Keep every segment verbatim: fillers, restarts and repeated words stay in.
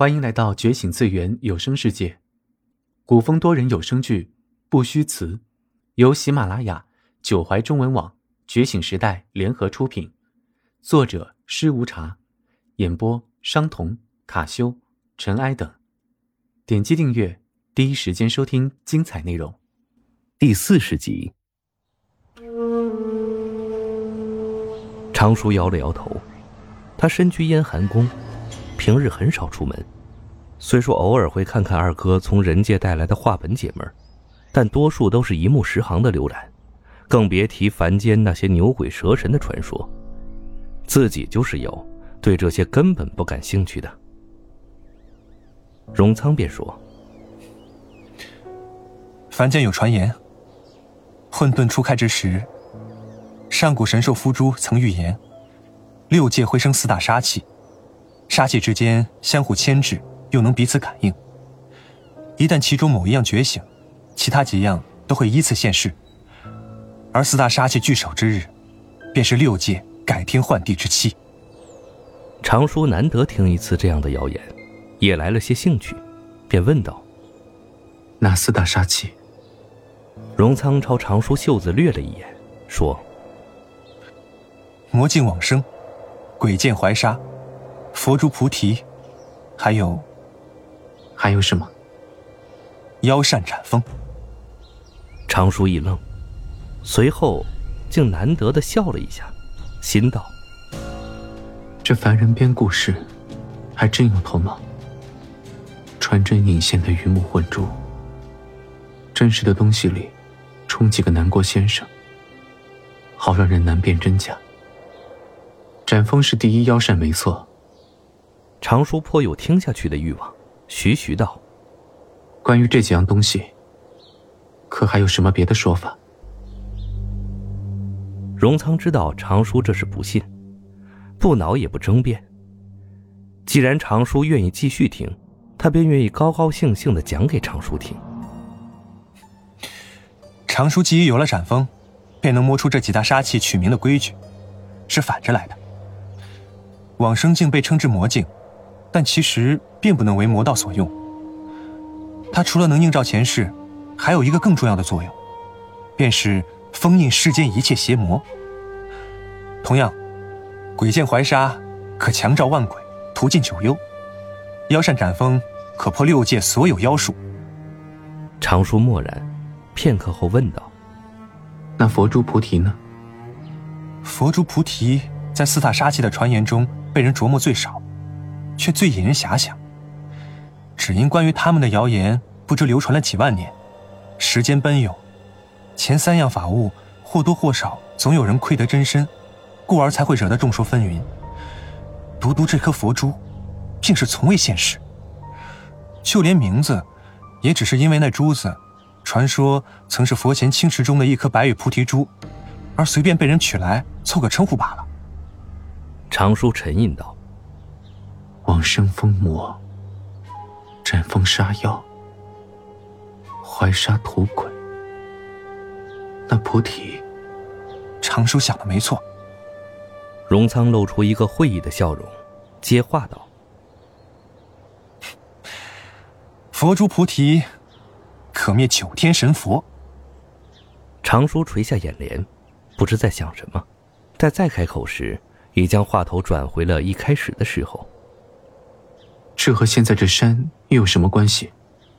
欢迎来到觉醒次元有声世界，古风多人有声剧《不虚词》，由喜马拉雅、九怀中文网、觉醒时代联合出品，作者施无茶，演播商童、卡修、尘埃等。点击订阅，第一时间收听精彩内容。 第四十集。常叔摇了摇头，他身居燕寒宫，平日很少出门，虽说偶尔会看看二哥从人界带来的话本解闷，但多数都是一目十行的浏览，更别提凡间那些牛鬼蛇神的传说。自己就是有，对这些根本不感兴趣的。荣仓便说： 凡间有传言，混沌初开之时，上古神兽夫珠曾预言，六界会生四大杀气，杀气之间相互牵制，又能彼此感应。一旦其中某一样觉醒，其他几样都会依次现世。而四大杀气聚首之日，便是六界改天换地之期。 常叔难得听一次这样的谣言，也来了些兴趣，便问道： 哪四大杀气？ 荣仓朝常叔袖子掠了一眼，说： 魔镜往生，鬼剑怀沙，佛珠菩提，还有还有什么？ 妖扇斩风。 常叔一愣，随后竟难得地笑了一下，心道： 这凡人编故事还真有头脑，传真引线的鱼目混珠，真实的东西里充几个南国先生，好让人难辨真假。斩风是第一妖扇没错。 常叔颇有听下去的欲望，徐徐道： 关于这几样东西，可还有什么别的说法？ 荣仓知道常叔这是不信，不恼也不争辩。既然常叔愿意继续听，他便愿意高高兴兴地讲给常叔听。 常叔既已有了斩风，便能摸出这几大杀气取名的规矩，是反着来的。往生镜被称之魔镜，但其实并不能为魔道所用。它除了能映照前世，还有一个更重要的作用，便是封印世间一切邪魔。同样，鬼剑怀沙可强照万鬼，屠尽九幽；妖扇斩风可破六界所有妖术。 常叔默然，片刻后问道： 那佛珠菩提呢？ 佛珠菩提在四大杀气的传言中被人琢磨最少，却最引人遐想。只因关于他们的谣言不知流传了几万年，时间奔涌，前三样法物或多或少总有人窥得真身，故而才会惹得众说纷纭。独独这颗佛珠竟是从未现世，就连名字也只是因为那珠子传说曾是佛前青石中的一颗白玉菩提珠，而随便被人取来凑个称呼罢了。 常叔沉吟道： 往生封魔，斩风杀妖，怀沙屠鬼，那菩提…… 常叔想的没错。 荣仓露出一个会意的笑容，接话道： 佛珠菩提可灭九天神佛。 常叔垂下眼帘，不知在想什么，待再开口时，已将话头转回了一开始的时候。 这和现在这山又有什么关系？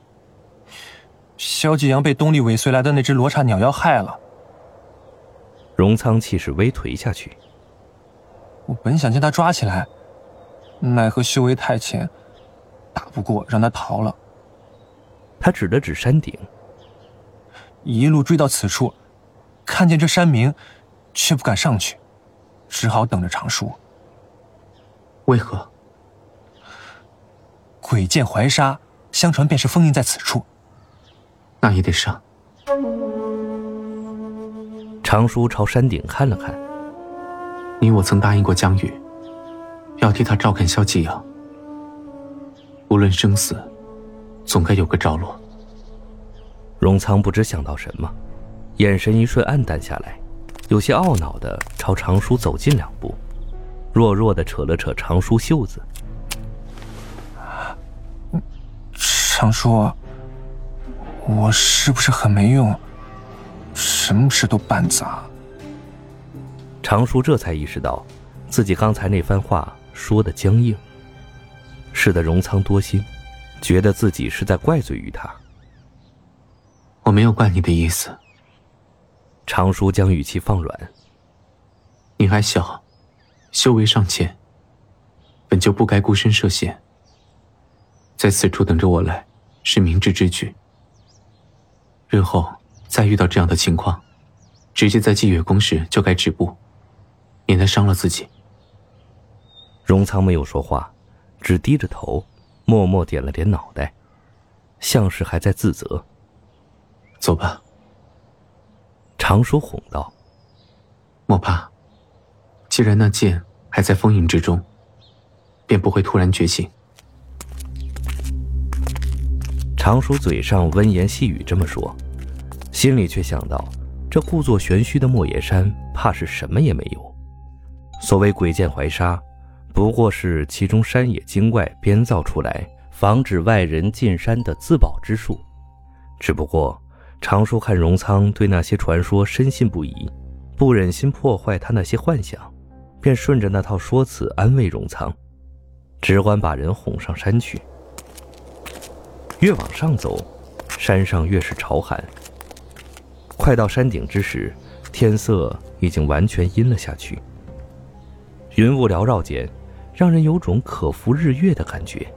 萧继阳被东丽尾随来的那只罗刹鸟妖害了。 荣仓气势微颓下去。 我本想将他抓起来，奈何修为太浅，打不过，让他逃了。 他指了指山顶， 一路追到此处，看见这山名，却不敢上去，只好等着常叔。 为何？ 鬼剑怀沙相传便是封印在此处。 那也得上。 常叔朝山顶看了看。 你我曾答应过江宇，要替他照看萧继阳。无论生死，总该有个着落。 荣仓不知想到什么，眼神一瞬暗淡下来，有些懊恼地朝常叔走近两步，弱弱地扯了扯常叔袖子。 常叔，我是不是很没用，什么事都办砸？ 常叔这才意识到，自己刚才那番话说得僵硬，使得荣仓多心，觉得自己是在怪罪于他。 我没有怪你的意思。 常叔将语气放软。 你还小，修为尚浅，本就不该孤身涉险。在此处等着我来，是明智之举。日后再遇到这样的情况，直接在祭月宫时就该止步，免得伤了自己。 荣仓没有说话，只低着头，默默点了点脑袋，像是还在自责。 走吧。 常叔哄道。 莫怕，既然那剑还在封印之中，便不会突然觉醒。 常叔嘴上温言细语这么说，心里却想到，这故作玄虚的莫野山怕是什么也没有。所谓鬼剑怀沙，不过是其中山野精怪编造出来防止外人进山的自保之术。只不过常叔看荣仓对那些传说深信不疑，不忍心破坏他那些幻想，便顺着那套说辞安慰荣仓，只管把人哄上山去。越往上走，山上越是潮寒。快到山顶之时，天色已经完全阴了下去，云雾缭绕间，让人有种可扶日月的感觉。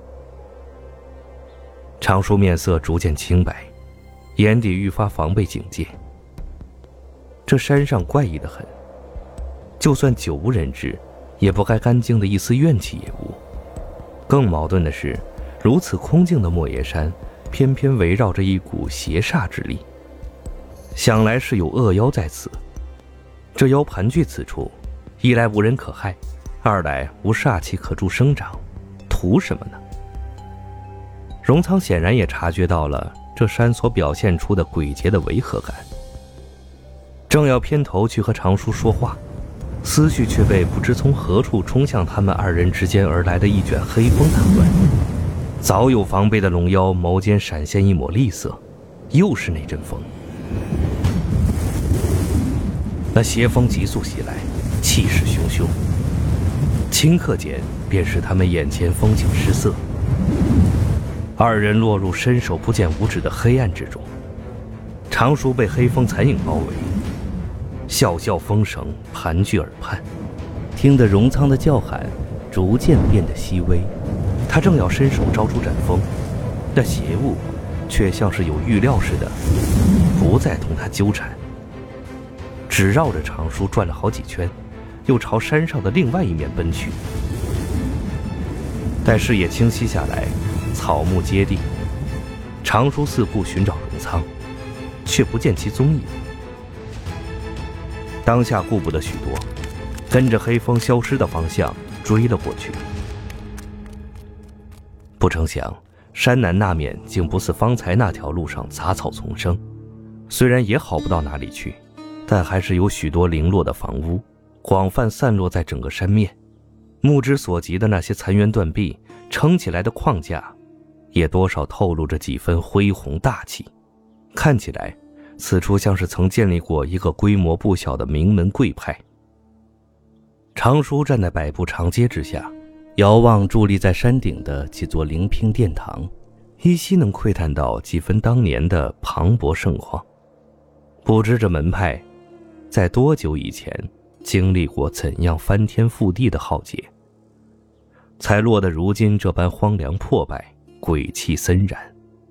常叔面色逐渐清白，眼底愈发防备警戒。这山上怪异得很，就算久无人知，也不该干净的一丝怨气也无。更矛盾的是，如此空静的莫野山，偏偏围绕着一股邪煞之力，想来是有恶妖在此。这妖盘踞此处，一来无人可害，二来无煞气可助生长，图什么呢？荣仓显然也察觉到了这山所表现出的诡谲的违和感，正要偏头去和常叔说话，思绪却被不知从何处冲向他们二人之间而来的一卷黑风打乱。早有防备的龙妖眸间闪现一抹厉色，又是那阵风。那邪风急速袭来，气势汹汹，顷刻间便使他们眼前风景失色，二人落入伸手不见五指的黑暗之中。常叔被黑风残影包围，啸啸风声盘踞耳畔，听得荣仓的叫喊逐渐变得细微。他正要伸手招出斩风，那邪物却像是有预料似的，不再同他纠缠，只绕着常叔转了好几圈，又朝山上的另外一面奔去。待视野清晰下来，草木皆地，常叔四顾寻找荣仓，却不见其踪影。当下顾不得许多，跟着黑风消失的方向追了过去。不成想，山南那面竟不似方才那条路上杂草丛生，虽然也好不到哪里去，但还是有许多零落的房屋，广泛散落在整个山面。目之所及的那些残垣断壁撑起来的框架，也多少透露着几分恢宏大气，看起来此处像是曾建立过一个规模不小的名门贵派。常叔站在百步长街之下，遥望伫立在山顶的几座灵拼殿堂，依稀能窥探到几分当年的磅礴盛况。不知这门派在多久以前经历过怎样翻天覆地的浩劫，才落得如今这般荒凉破败，鬼气森然。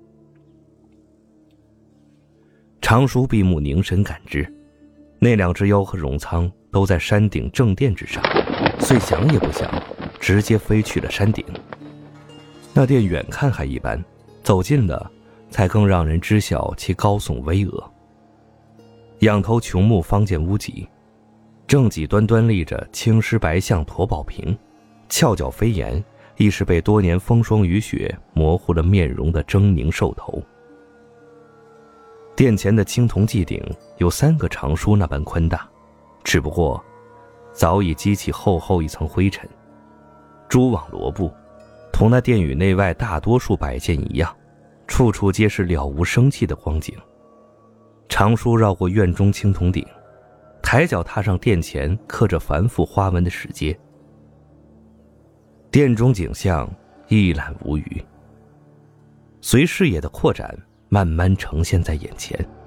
常叔闭目凝神感知，那两只妖和荣仓都在山顶正殿之上，遂想也不想，直接飞去了山顶。那殿远看还一般，走近了才更让人知晓其高耸巍峨。仰头琼目方见屋脊，正脊端端立着青狮白象驼宝瓶，翘角飞檐，亦是被多年风霜雨雪模糊了面容的狰狞兽头。殿前的青铜祭顶有三个常书那般宽大，只不过早已积起厚厚一层灰尘，蛛网罗布，同那殿宇内外大多数摆件一样， 处处皆是了无生气的光景。常叔绕过院中青铜鼎，抬脚踏上殿前刻着繁复花纹的石阶。殿中景象一览无余，随视野的扩展慢慢呈现在眼前。